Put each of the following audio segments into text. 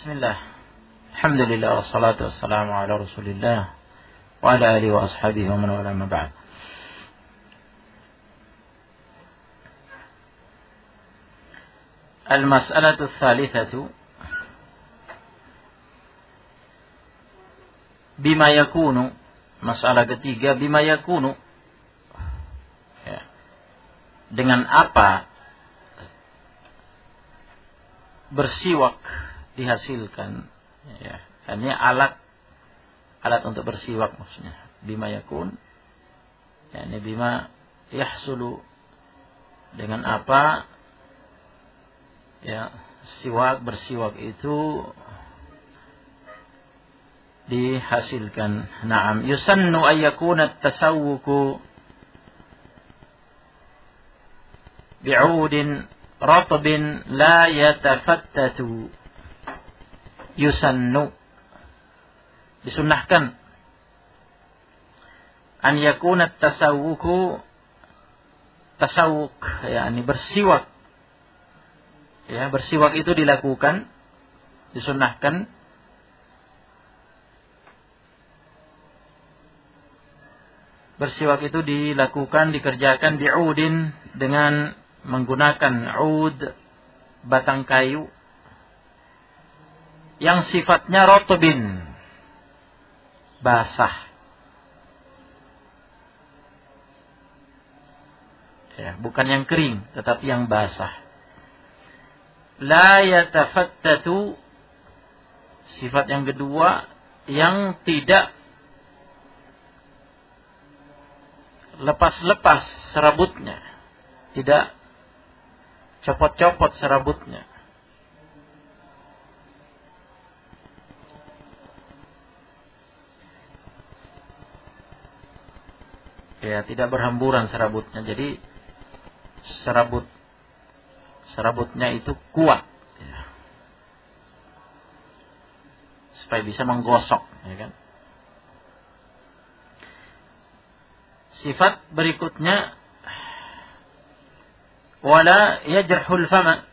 Bismillah. Alhamdulillah wassalatu wassalamu ala Rasulillah wa ala alihi wa ashabihi wa man wala ma ba'd. Al-mas'alatu tsalitsatu bima yakunu, masalah ketiga, bima yakunu, ya, dengan apa bersiwak dihasilkan, ya, ini alat untuk bersiwak maksudnya. Bima yakun, ya, ini bima yahsulu, dengan apa, ya, bersiwak itu dihasilkan. Naam, yusannu ayyakuna at-tasawwuku bi'udin ratbin la yatafattatu. Yusannu, disunnahkan, an yakuna at-tasawwuku, tasawwuk, yakni bersiwak, ya, bersiwak itu dilakukan, disunnahkan bersiwak itu dilakukan, dikerjakan bi'udin, dengan menggunakan ud, batang kayu yang sifatnya rotbin, basah, ya, bukan yang kering tetapi yang basah. La yatafattatu, sifat yang kedua, yang tidak lepas-lepas serabutnya, tidak copot-copot serabutnya. Ya, tidak berhamburan serabutnya. Jadi serabutnya itu kuat, ya, supaya bisa menggosok, ya kan. Sifat berikutnya, wala yajrahul fama,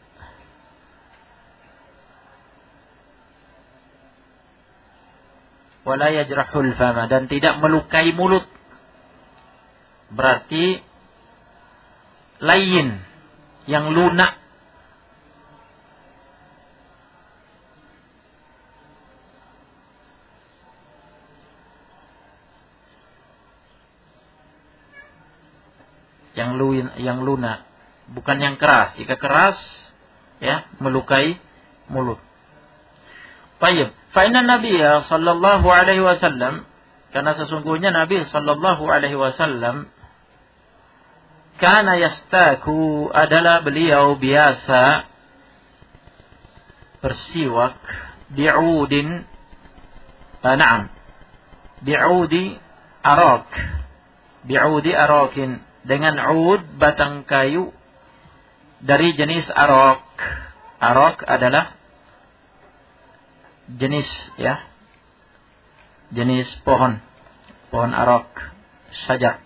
wala yajrahul fama, dan tidak melukai mulut. Berarti layin, yang lunak. Yang lunak, bukan yang keras. Jika keras, ya, melukai mulut. Baik, fa inna Nabiyya sallallahu alaihi wasallam, karena sesungguhnya Nabi sallallahu alaihi wasallam, kana yastaku, adalah beliau biasa bersiwak bi'udin, bi'udi arak, bi'udi arakin, dengan ud, batang kayu dari jenis arak. Arak adalah jenis, ya, jenis pohon arak, sajar.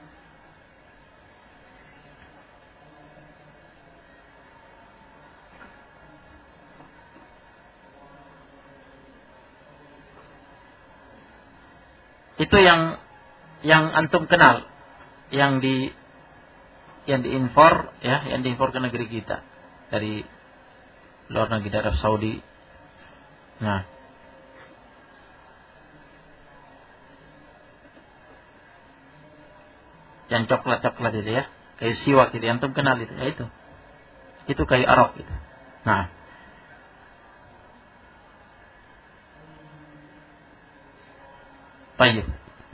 Itu yang antum kenal, yang diimpor, ya, yang diimpor ke negeri kita dari luar negeri, dari Arab Saudi. Nah, yang coklat-coklat itu, ya, kayu siwak itu, antum kenal itu, ya, itu kayu arak itu. Nah, baik.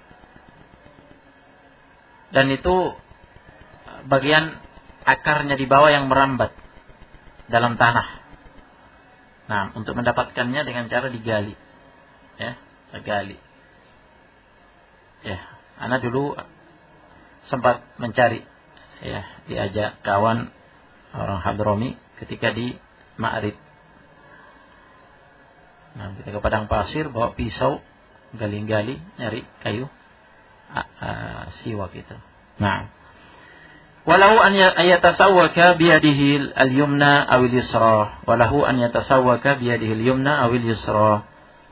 Dan itu bagian akarnya di bawah yang merambat dalam tanah. Nah, untuk mendapatkannya dengan cara digali, ya, digali. Ya, ana dulu sempat mencari, ya, diajak kawan orang Hadrami ketika di Ma'rib. Nah, kita ke padang pasir, bawa pisau, gali-gali, nyari kayu siwak itu. Nah, walahu an yatasawwaka biyadihi al-yumna aw al-yusra. Walahu an yatasawwaka biyadihi al-yumna aw al-yusra.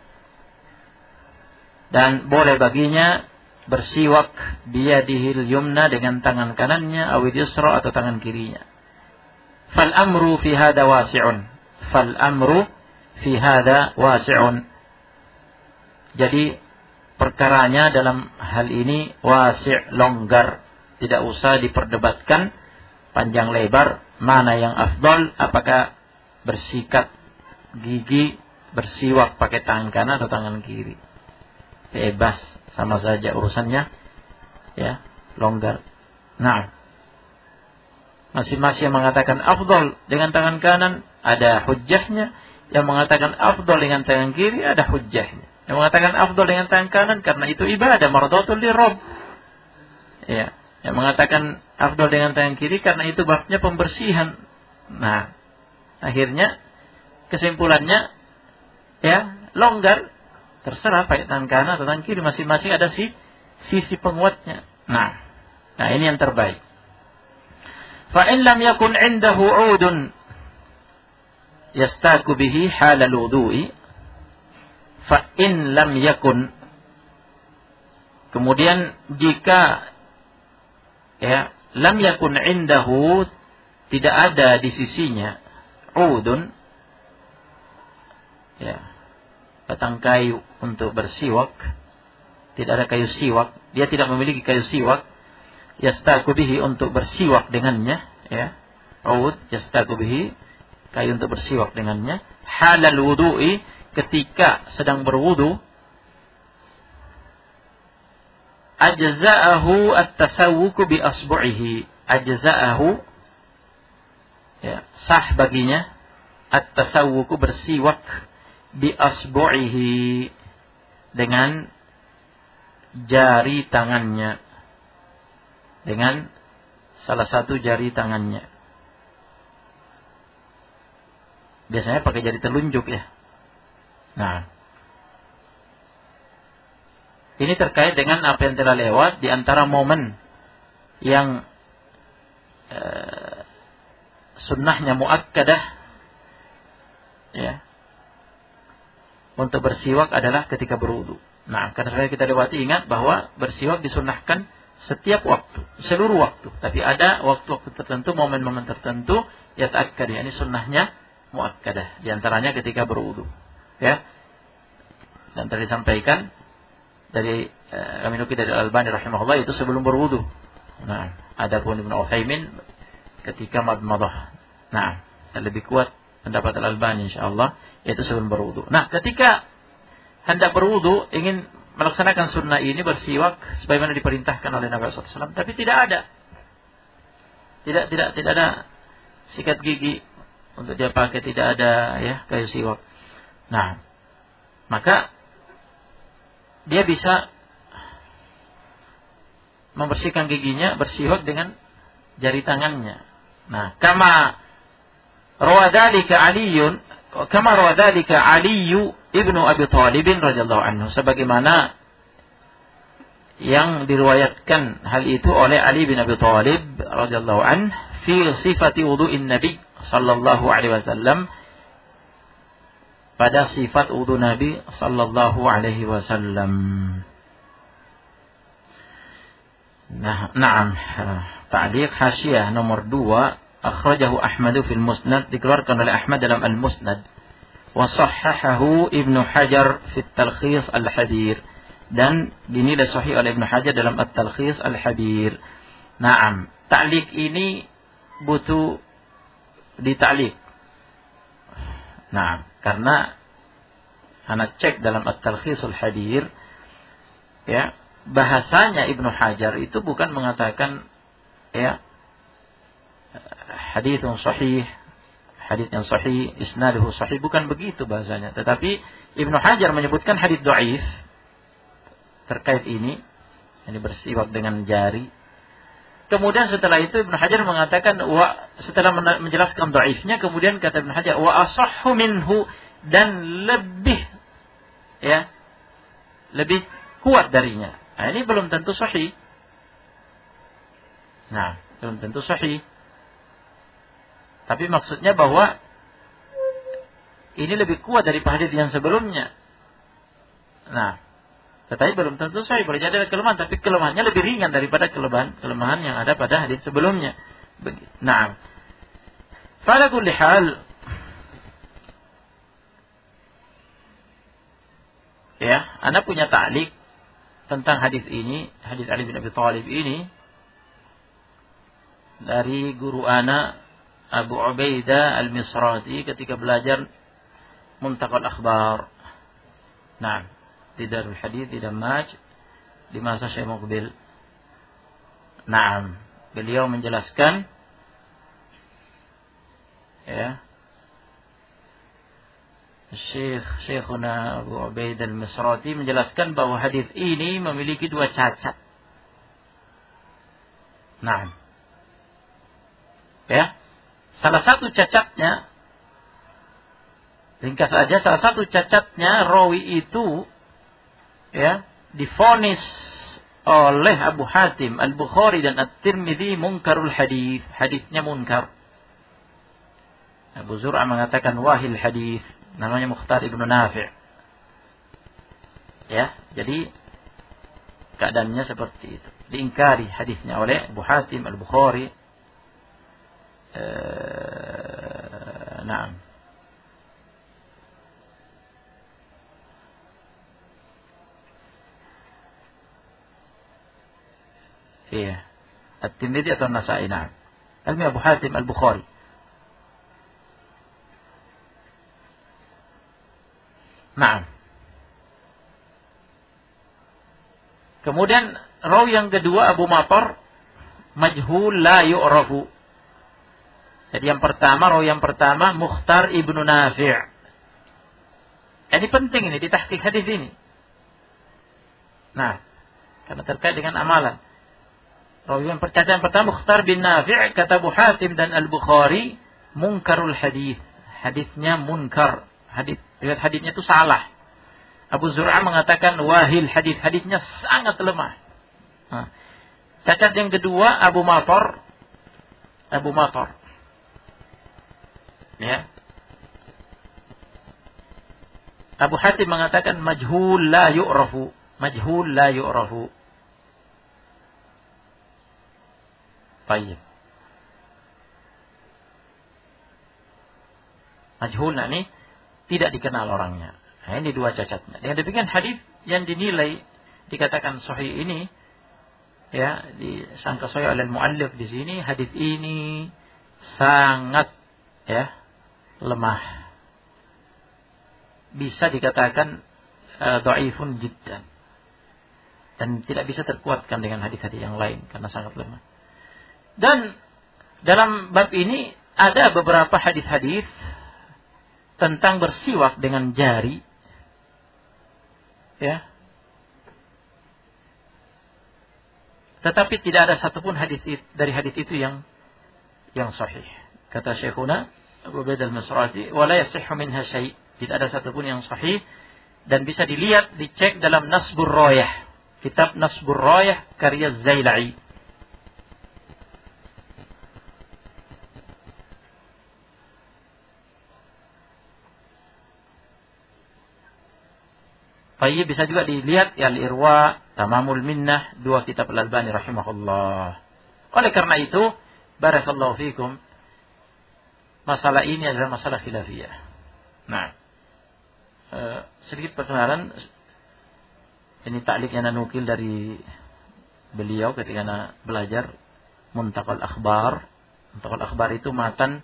Dan boleh baginya bersiwak biyadihi al-yumna dengan tangan kanannya, aw al-yusra atau tangan kirinya. Fal amru fi hada wasi'un. Fal amru fi hada wasi'un. Jadi perkaranya dalam hal ini wasi', longgar. Tidak usah diperdebatkan panjang lebar mana yang afdal, apakah bersikat gigi, bersiwak pakai tangan kanan atau tangan kiri. Bebas, sama saja urusannya, ya, longgar. Nah, masing-masing yang mengatakan afdal dengan tangan kanan ada hujjahnya, yang mengatakan afdal dengan tangan kiri ada hujjahnya. Yang mengatakan afdal dengan tangan kanan karena itu ibadah, mardatul lirabb. Ya. Yang mengatakan afdal dengan tangan kiri karena itu babnya pembersihan. Nah, akhirnya kesimpulannya, ya, longgar, terserah pakai tangan kanan atau tangan kiri, masing-masing ada sisi penguatnya. Nah, ini yang terbaik. Fa in lam yakun 'indahu 'udun yastaku bihi halal wudu'i. Fa in lam yakun, kemudian jika, ya, lam yakun 'indahu, tidak ada di sisinya, 'udun, ya, batang kayu untuk bersiwak, tidak ada kayu siwak, dia tidak memiliki kayu siwak, yastaku bihi, untuk bersiwak dengannya, ya, 'ud, yastaku bihi, kayu untuk bersiwak dengannya, halal wudu'i, ketika sedang berwudu, ajza'ahu at-tasawwuku bi asbu'ihi. Ajza'ahu, ya, sah baginya at-tasawwuku, bersiwak, bi asbu'ihi, dengan jari tangannya, dengan salah satu jari tangannya. Biasanya pakai jari telunjuk, ya. Nah, ini terkait dengan apa yang telah lewat di antara momen yang sunnahnya muakkadah, ya, untuk bersiwak adalah ketika berwudu. Nah, karena sudah kita lewati, ingat bahwa bersiwak disunnahkan setiap waktu, seluruh waktu. Tapi ada waktu-waktu tertentu, momen-momen tertentu, ya ta'akkad, ini sunnahnya muakkadah. Di antaranya ketika berwudu, ya. Dan tadi disampaikan dari kami nukil dari Al-Albani rahimahullah, itu sebelum berwudu. Nah, adapun Ibnu Utsaimin ketika madmadah. Nah, lebih kuat pendapat Al-Albani insyaallah, yaitu sebelum berwudu. Nah, ketika hendak berwudu, ingin melaksanakan sunnah ini, bersiwak sebagaimana diperintahkan oleh Nabi sallallahu alaihi wasallam, tapi tidak ada. Tidak ada sikat gigi untuk dia pakai, tidak ada, ya, kayu siwak. Nah, maka dia bisa membersihkan giginya, bersiwak dengan jari tangannya. Nah, kama rawadhalika Ali ibnu Abi Thalib radhiyallahu anhu, sebagaimana yang diriwayatkan hal itu oleh Ali bin Abi Thalib radhiyallahu anhu fi sifati wudu'in Nabi sallallahu alaihi wasallam, pada sifat wudu Nabi sallallahu alaihi wasallam. Nah, na'am, ta'liq hasyiah nomor 2, akhrajahu Ahmad fil Musnad, dikeluarkan oleh Ahmad dalam Al-Musnad, wa sahhahahu Ibnu Hajar fi Talkhis Al-Habir, dan dinilai sahih oleh Ibnu Hajar dalam At-Talkhis Al-Habir. Na'am, ta'liq ini butuh dita'liq. Nah, karena anak cek dalam At-Talkhisul Habir, ya, bahasanya Ibnu Hajar itu bukan mengatakan, ya, hadits sahih, hadits yang sahih, isnaduhu sahih, bukan begitu bahasanya. Tetapi Ibnu Hajar menyebutkan hadits dhaif terkait ini bersiwak dengan jari. Kemudian setelah itu Ibnu Hajar mengatakan, setelah menjelaskan dhaifnya, kemudian kata Ibnu Hajar, wa asahhu minhu, dan lebih, ya, lebih kuat darinya. Nah, ini belum tentu sahih. Nah, belum tentu sahih. Tapi maksudnya bahwa ini lebih kuat dari hadis yang sebelumnya. Nah, tetapi belum tentu sahih. Boleh jadi ada kelemahan, tapi kelemahannya lebih ringan daripada kelemahan yang ada pada hadis sebelumnya. Nah, pada kulli hal, ya, Anda punya ta'liq tentang hadis ini, hadis Ali bin Abi Thalib ini dari guru ana Abu Ubaidah Al-Misrati ketika belajar Muntaqal Akhbar. Nah, di Darul Hadits di Dammaj di masa Syekh Muqbil. Nah, beliau menjelaskan, ya, Syekhuna Abu Ubaidah Al-Misrati menjelaskan bahwa hadis ini memiliki dua cacat. Nah, ya, salah satu cacatnya, ringkas saja, salah satu cacatnya rawi itu, ya, divonis oleh Abu Hatim Al-Bukhari dan At-Tirmidzi munkarul hadis, hadisnya munkar. Abu Zur'ah mengatakan wahil hadis, namanya Mukhtar Ibnu Nafi'. Ya, jadi keadaannya seperti itu. Diingkari hadisnya oleh Abu Hatim Al-Bukhari. Naam. Iya. At-Tirmidzi atau Nasa'i, na'am. Abu Hatim Al-Bukhari. Naam. Kemudian rawi yang kedua Abu Matar majhul la yu'rafu. Jadi yang pertama, rawi yang pertama Mukhtar Ibnu Nafi'. Ini penting ini di tahqiq hadis ini. Nah, karena terkait dengan amalan. Rawi yang pertama Mukhtar bin Nafi', kata Abu Hatim dan Al-Bukhari, munkarul hadis. Hadisnya munkar. Riwayat hadisnya itu salah. Abu Zur'ah mengatakan wahil hadis. Hadisnya sangat lemah. Nah, cacat yang kedua Abu Matar. Ya. Abu Hatim mengatakan majhul la yu'rafu. Baik. Majhul ini tidak dikenal orangnya. Nah, ini dua cacatnya. Dengan demikian hadis yang dinilai dikatakan sahih ini, ya, disangka sahih oleh muallif di sini, hadis ini sangat, ya, lemah. Bisa dikatakan dhaifun jiddan. Dan tidak bisa terkuatkan dengan hadis-hadis yang lain karena sangat lemah. Dan dalam bab ini ada beberapa hadis-hadis tentang bersiwak dengan jari, ya. Tetapi tidak ada satupun hadis dari hadis itu yang sahih. Kata Syekhuna Abu Ubaidah Al-Misrati, "Wa la yasihhu minha syai'." Tidak ada satupun yang sahih dan bisa dilihat, dicek dalam Nasbur Rayah, kitab Nasbur Rayah karya Zailai. Baik, bisa juga dilihat Al-Irwa, Tamamul Minnah, dua kitab Al-Albani rahimahullah. Oleh karena itu, barakallahu fikum, masalah ini adalah masalah khilafiyah. Nah, sedikit perkenalan, ini ta'liq yang nukil dari beliau ketika belajar Muntaqal Akhbar. Muntaqal Akhbar itu matan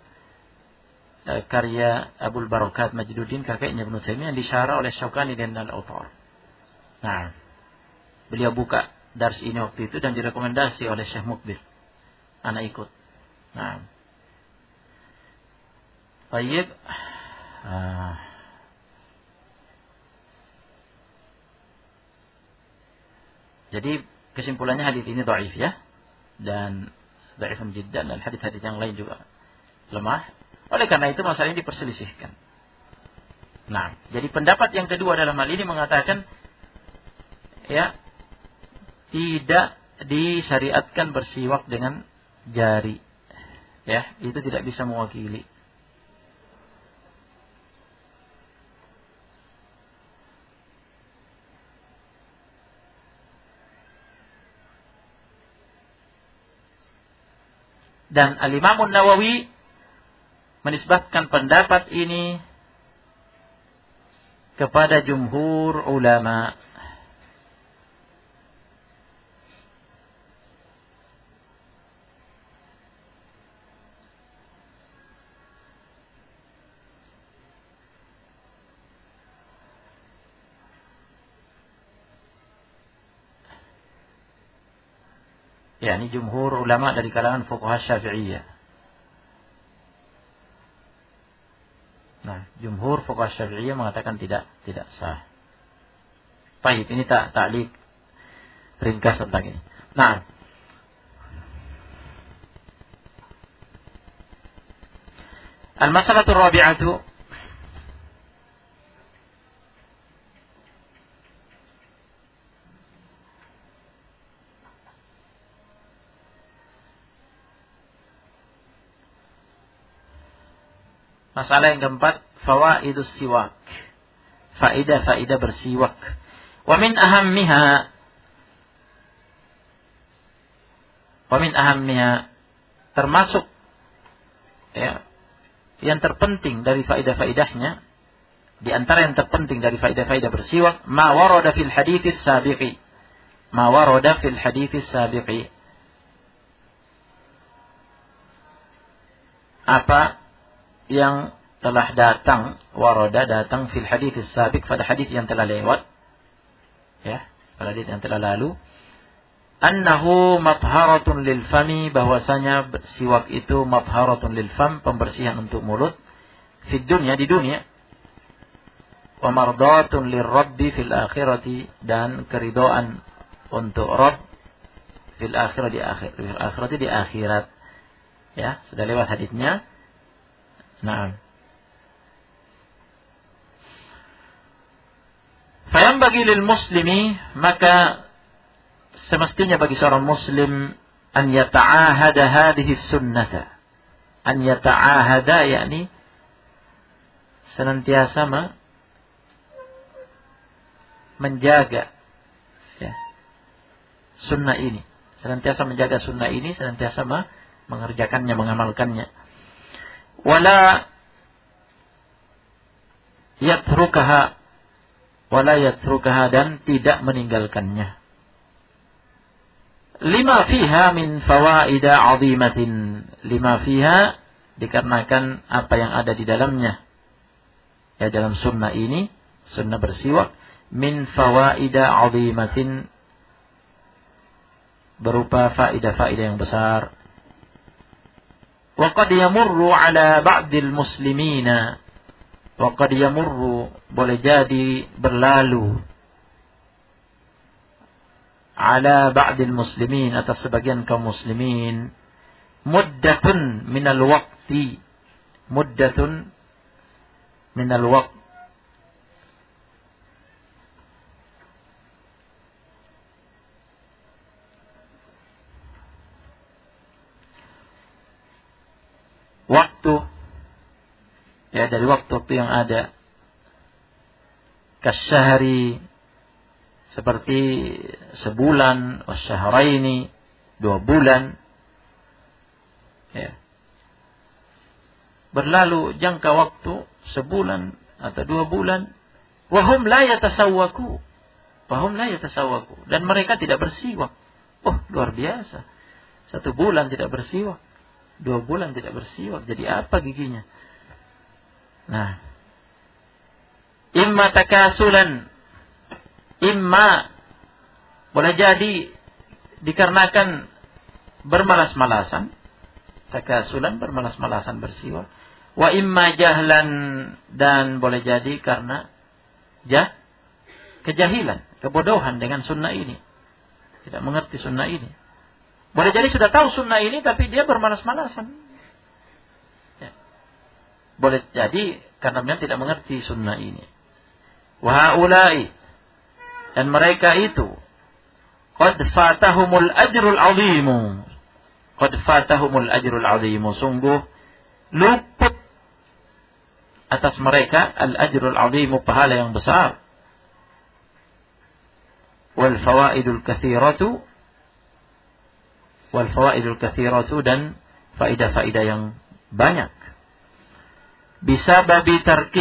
karya Abul Barakat Majduddin, kakeknya Ibnu Taimiyah, yang disyarah oleh Syaukani dan Al-Autar. Nah, beliau buka dars ini waktu itu dan direkomendasi oleh Syekh Muqbil. Anak ikut. Nah, baik. Jadi kesimpulannya hadis ini dhaif, ya, dan dhaifun jiddan, dan hadis-hadis yang lain juga lemah. Oleh karena itu masalah ini diperselisihkan. Nah, jadi pendapat yang kedua dalam hal ini mengatakan, ya, tidak disyariatkan bersiwak dengan jari. Ya, itu tidak bisa mewakili. Dan Al-Imam Nawawi menisbatkan pendapat ini kepada jumhur ulama. yakni jumhur ulama dari kalangan fuqaha Syafi'iyah. Nah, jumhur fuqaha Syafi'iyah mengatakan tidak sah. Baik, ini ta'liq ringkas tentang ini. Nah, al-mas'alatu rabi'atu masalah yang keempat, fawaidus siwak. Faidah bersiwak. Wa min ahammiha termasuk ya, yang terpenting dari faidah-faidahnya, di antara yang terpenting dari faidah-faidah bersiwak, ma warada fil hadits sabiqi. Apa yang telah datang, datang fil hadits sabiq, pada hadits yang telah lewat, ya, pada hadits yang telah lalu, annahu matharatun lil fami, bahwasanya siwak itu matharatun lil fam, pembersihan untuk mulut, di dunia, wa mardatun lir rabbi fil akhirati, dan keridhaan untuk Rabb fil akhirati, di akhirat. Ya, sudah lewat haditsnya. Nah, fayambagi lil muslimi, maka semestinya bagi seorang muslim an yata'ahada hadhihi sunnata. An yata'ahada yakni senantiasa menjaga ya, sunnah ini. Senantiasa menjaga sunnah ini, senantiasa mengerjakannya, mengamalkannya. Wala yatrukaha, dan tidak meninggalkannya. Lima fiha min fawaida 'azimatin. Lima fiha dikarenakan apa yang ada di dalamnya, ya, dalam sunnah ini, sunnah bersiwak, min fawaida 'azimatin, berupa faidah-faidah yang besar. Wa qad yamurru ala ba'dil muslimina, wa qad yamurru, boleh jadi berlalu, ala ba'dil muslimin, atas sebagian kaum muslimin, muddatun minal waqti, waktu, ya, dari waktu yang ada, kasyahri, seperti sebulan, wasyahraini, 2 bulan, ya, berlalu jangka waktu sebulan atau 2 bulan, wahum la yatasawwaku, dan mereka tidak bersiwak. Oh, luar biasa, 1 bulan tidak bersiwak, 2 bulan tidak bersiwak, jadi apa giginya? Nah, imma takasulan, imma boleh jadi dikarenakan bermalas-malasan, takasulan, bermalas-malasan bersiwak, wa imma jahlan, dan boleh jadi karena kejahilan, kebodohan dengan sunnah ini, tidak mengerti sunnah ini. Boleh jadi sudah tahu sunnah ini tapi dia bermalas-malasan. Ya. Boleh jadi karena dia tidak mengerti sunnah ini. Wa haula'i, dan mereka itu, qad fatahumul ajrul 'azimu, qad fatahumul ajrul 'azim, sungguh luput atas mereka al-ajrul 'azim, pahala yang besar, wal fawaidul katsiratu dan faedah-faedah yang banyak. Bisababi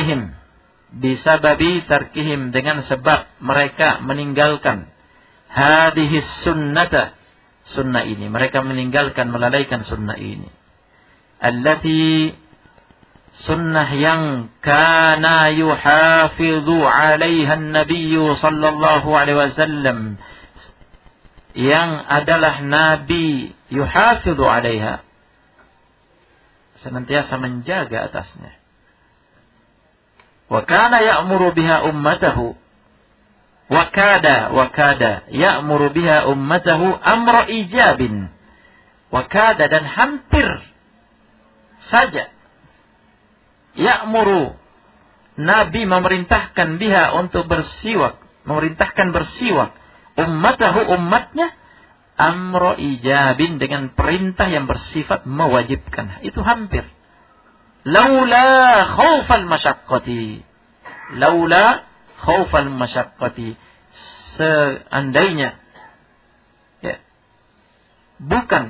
tarkihim dengan sebab mereka meninggalkan hadhis sunnata, sunnah ini, mereka meninggalkan, melalaikan sunnah ini, allati, sunnah yang kana yuhafidhu 'alaiha an-nabiyyu sallallahu alaihi wasallam, yang adalah Nabi yuhafidhu 'alaiha, senantiasa menjaga atasnya. Wa kana ya'muru biha ummatahu, wa kada ya'muru biha ummatahu amra ijabin, wa kada, dan hampir saja, ya'muru, Nabi memerintahkan biha, untuk bersiwak, memerintahkan bersiwak, ummatahu, umatnya, amro ijabin, dengan perintah yang bersifat mewajibkan. Itu hampir. Laula khaufal masyaqqati, seandainya, ya, bukan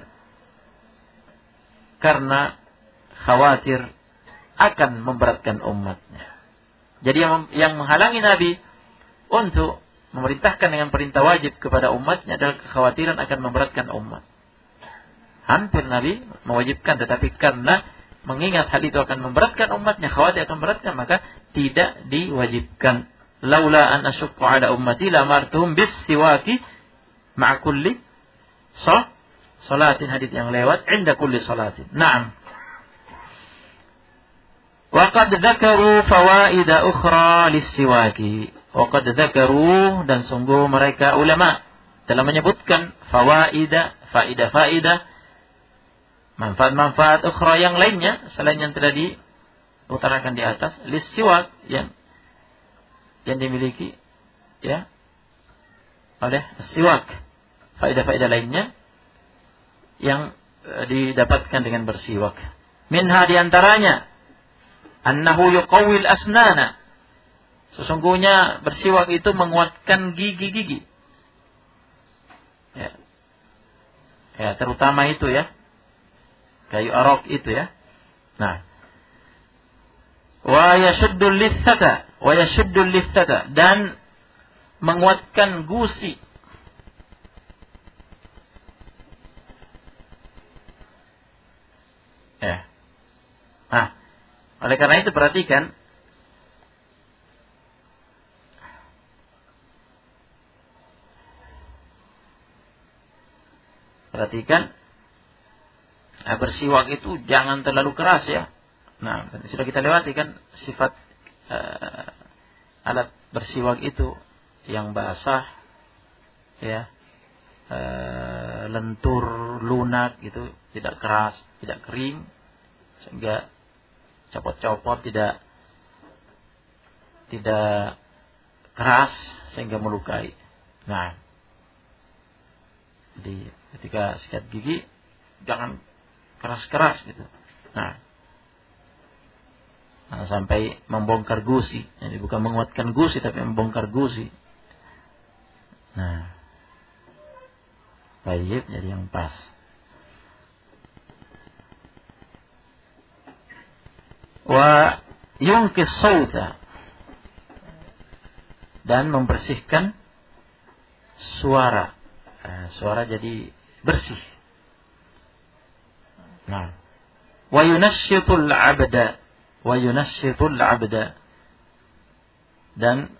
karena khawatir akan memberatkan umatnya. Jadi yang menghalangi Nabi untuk memerintahkan dengan perintah wajib kepada umatnya adalah kekhawatiran akan memberatkan umat. Hampir Nabi mewajibkan, tetapi karena mengingat hal itu akan memberatkan umatnya, khawatir akan memberatkan, maka tidak diwajibkan. Laula an asyqa ala ummati lamartuhum bis siwaki ma'a kulli salatin, hadits yang lewat, inda kulli salatin. Naam. Wa qad dzakaru fawaida ukhra lis-siwaki. Wa qad dzakaru, dan sungguh mereka ulama telah menyebutkan fawaida, faedah-faedah, manfaat-manfaat ukhra yang lainnya selain yang telah diutarakan di atas, lis-siwak, yang dimiliki, ya, oleh siwak, faedah-faedah lainnya yang didapatkan dengan bersiwak. Minha, di antaranya, annahu yuqawwil asnana, sesungguhnya bersiwak itu menguatkan gigi-gigi. Ya. Ya, terutama itu, ya, kayu arok itu, ya. Nah, wa yashuddul lithata, dan menguatkan gusi. Ya. Nah, oleh karena itu perhatikan, bersiwak itu jangan terlalu keras, ya. Nah, sudah kita lewati kan sifat alat bersiwak itu, yang basah, ya, lentur, lunak, gitu, tidak keras, tidak kering, sehingga copot-copot tidak keras sehingga melukai. Nah, jadi ketika sikat gigi jangan keras-keras gitu. Nah, sampai membongkar gusi. Jadi bukan menguatkan gusi, tapi membongkar gusi. Nah, baik, jadi yang pas. Wa yunqis sauta, dan membersihkan suara. Suara jadi bersih. Nah, wa yunasshitul 'abda, dan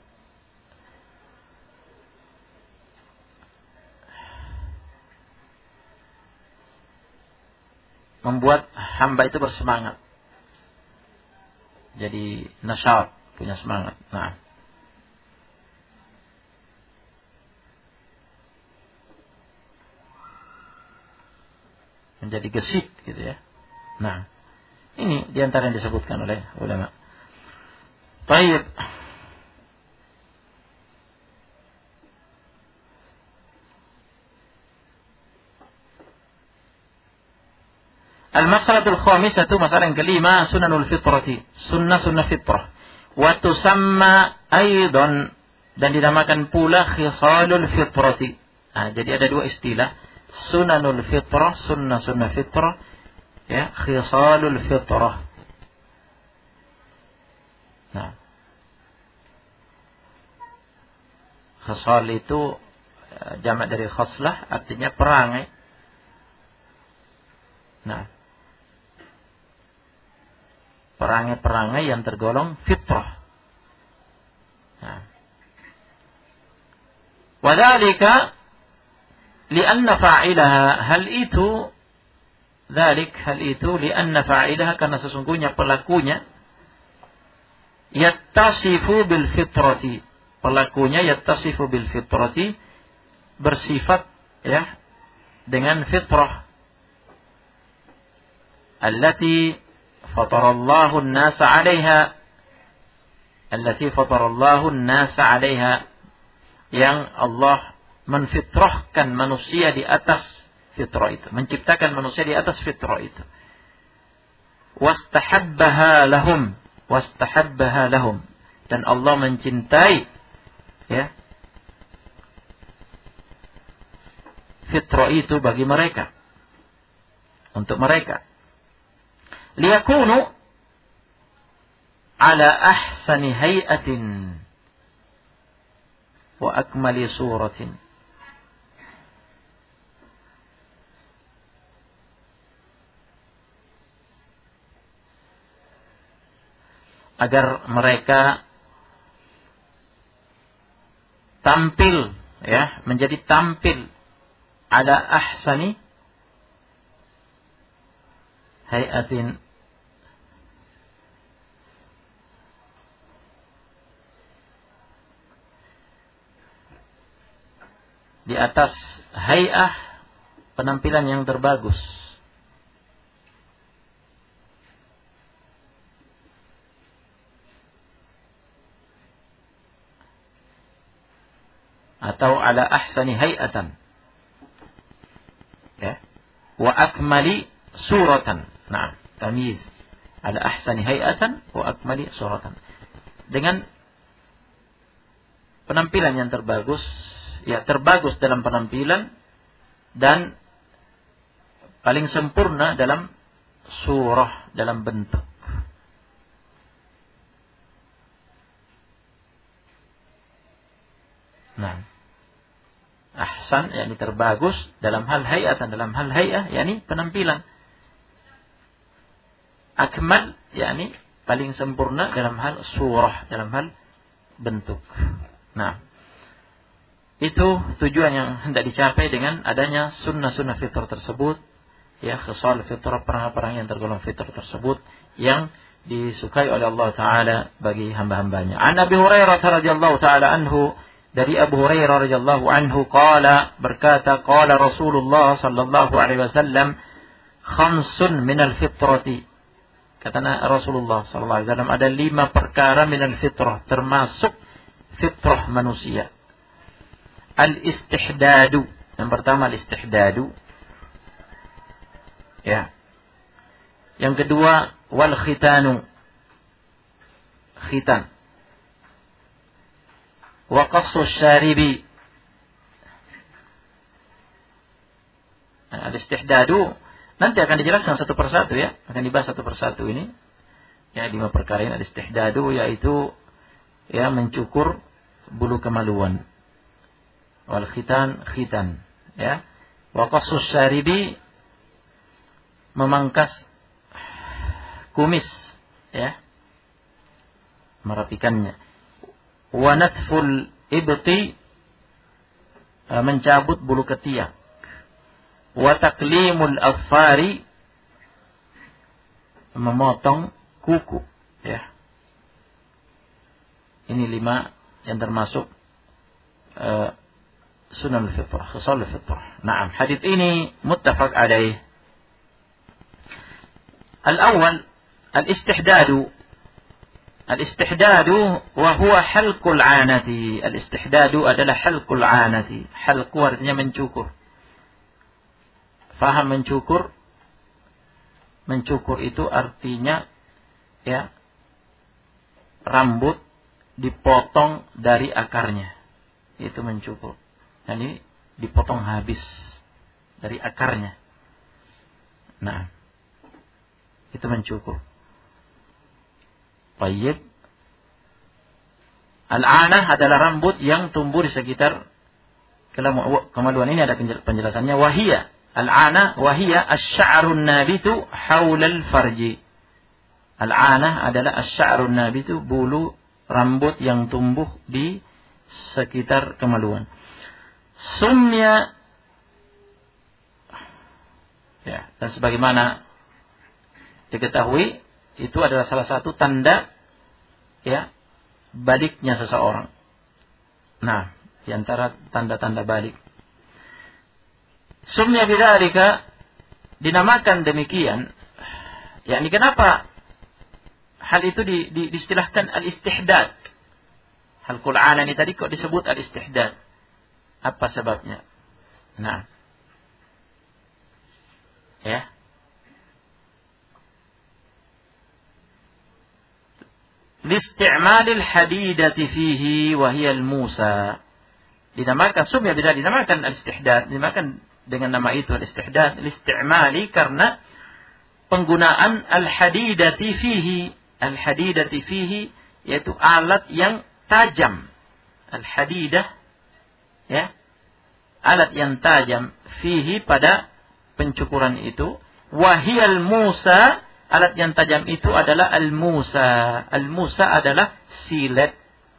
membuat hamba itu bersemangat. Jadi nasyat, punya semangat. Nah, menjadi gesit gitu, ya. Nah, ini diantara yang disebutkan oleh ulama. Baik. Al-masalatul khamisatu, masalah yang kelima, sunanul fitrati, sunnah fitrah. Wa tusamma aidan, dan dinamakan pula khisalul fitrati. Nah, jadi ada dua istilah, sunanul fitrah, sunnah fitrah, ya, khisalul fitrah. Nah, khisal itu jamak dari khoslah, artinya perangai. Nah, perangai-perangai yang tergolong fitrah. Nah, wadhalika lianna fa'ilaha, hal itu lianna fa'ilaha, karena sesungguhnya pelakunya yattasifu bil fitrati, pelakunya yattasifu bil fitrati, bersifat, ya, dengan fitrah allati fatarallahu an-nasa 'alaiha, yang Allah menfitrahkan manusia di atas fitrah itu, menciptakan manusia di atas fitrah itu. Wastahabbaha lahum, dan Allah mencintai, ya, fitrah itu bagi mereka, untuk mereka. Liyakunu ala ahsani hay'atin wa akmali suratin, agar mereka tampil, ya, menjadi tampil ala ahsani hay'atin, di atas hay'ah, penampilan yang terbagus. Atau ala ahsani hay'atan, ya, wa akmali suratan. Nah, tamyiz. Ala ahsani hay'atan wa akmali suratan, dengan penampilan yang terbagus, ya, terbagus dalam penampilan dan paling sempurna dalam surah, dalam bentuk. Nah, ahsan yakni terbagus dalam hal hay'atan, dalam hal hay'ah yakni penampilan. Akmal yakni paling sempurna dalam hal surah, dalam hal bentuk. Nah, itu tujuan yang hendak dicapai dengan adanya sunnah fitrah tersebut, ya, khisal fitrah, perang-perang yang tergolong fitrah tersebut yang disukai oleh Allah Ta'ala bagi hamba-hambanya. An Abi Hurairah radhiyallahu ta'ala anhu, dari Abu Hurairah radhiyallahu anhu, qala, berkata, qala Rasulullah sallallahu alaihi wasallam, khamsun minal fitrati, kata Rasulullah sallallahu alaihi wasallam, ada 5 perkara minal fitrah, termasuk fitrah manusia. Al-istihdadu, yang pertama al-istihdadu, ya. Yang kedua wal khitanu, khitan. Wa qassus syaribi. Nah, al-istihdadu nanti akan dijelaskan satu persatu, ya, akan dibahas satu persatu ini. Ya, 5 perkara ini al-istihdadu, yaitu, ya, mencukur bulu kemaluan. Wal khitan, ya. Wa qassus syaribi, memangkas kumis, ya, merapikannya. Wa natful ibti, mencabut bulu ketiak. Wa taqlimul afari, memotong kuku, ya. Ini 5 yang termasuk sunan fitrah, khisal fitrah. Naam, hadis ini muttafaq alaih. Al-awwal al-istihdadu. Al-istihdadu wa huwa halqul 'anati. Al-istihdadu adalah halqul 'anati. Halqu artinya mencukur. Faham mencukur? Mencukur itu artinya ya rambut dipotong dari akarnya. Itu mencukur. Dan ini dipotong habis dari akarnya. Nah, itu mencukur. Tayyib. Al-'anah adalah rambut yang tumbuh di sekitar kemaluan. Ini ada penjelasannya. Wahiyya. Al-'anah wahiyya asy-sya'run nabitu haulal farji. Al-'anah adalah asy-sya'run nabitu, bulu rambut yang tumbuh di sekitar kemaluan. Sumya, ya, dan sebagaimana diketahui itu adalah salah satu tanda ya baliknya seseorang. Nah, di antara tanda-tanda balik. Sumya bidzalika, dinamakan demikian. Yakni kenapa hal itu diistilahkan al-istihdad? Halqul 'ana ini tadi kok disebut al-istihdad? Apa sebabnya? Nah, ya. Listi'malil hadidati fihi wa hiya al-musa. Dinamakan sumya bidzalika, dinamakan al-istihdad, dinamakan dengan nama itu al-istihdad, listi'mali karena penggunaan al-hadidati fihi. Al-hadidati fihi yaitu alat yang tajam. Al-hadidah ya, alat yang tajam fihi pada pencukuran itu. Wahiyal musa, alat yang tajam itu adalah al-musa. Al-musa adalah silet.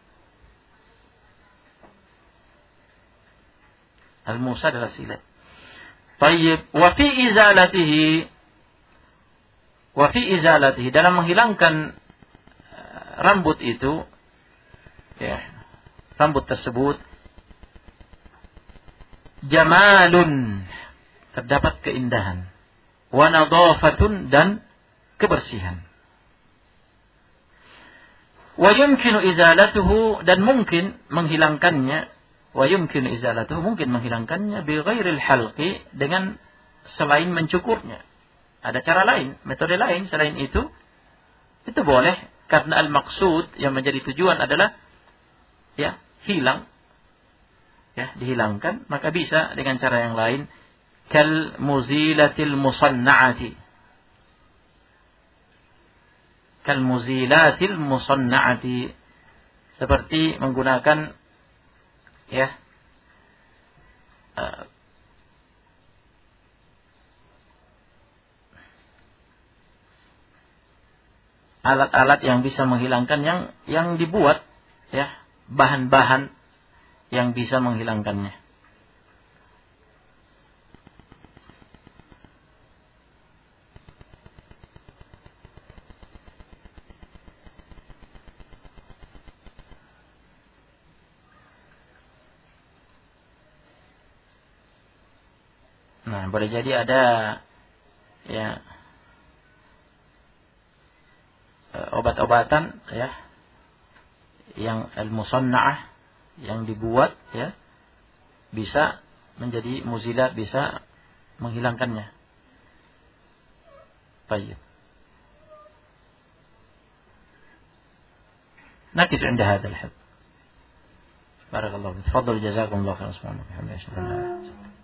Al-musa adalah silet. Tayyib. Wa fi izalatihi, dalam menghilangkan rambut itu, ya, rambut tersebut, jamalun, terdapat keindahan, wa nadhafatun, dan kebersihan. Wa yumkinu izalatuhu, dan mungkin menghilangkannya, wa yumkinu izalatuhu, mungkin menghilangkannya bi ghairil halqi, dengan selain mencukurnya. Ada cara lain, metode lain selain itu boleh, karena al-maqsud yang menjadi tujuan adalah ya hilang, ya dihilangkan, maka bisa dengan cara yang lain. Kal muzilatil musanna'ati, kal muzilatil musanna'ati, seperti menggunakan ya alat-alat yang bisa menghilangkan, yang dibuat ya, bahan-bahan yang bisa menghilangkannya. Nah, boleh jadi ada ya obat-obatan ya yang al-musanna'ah, yang dibuat ya, bisa menjadi muzilat, bisa menghilangkannya. Baik. Nakif 'inda hadzal hadd. Barakallahu fiik. Tafadhal, jazakumullahu khairan.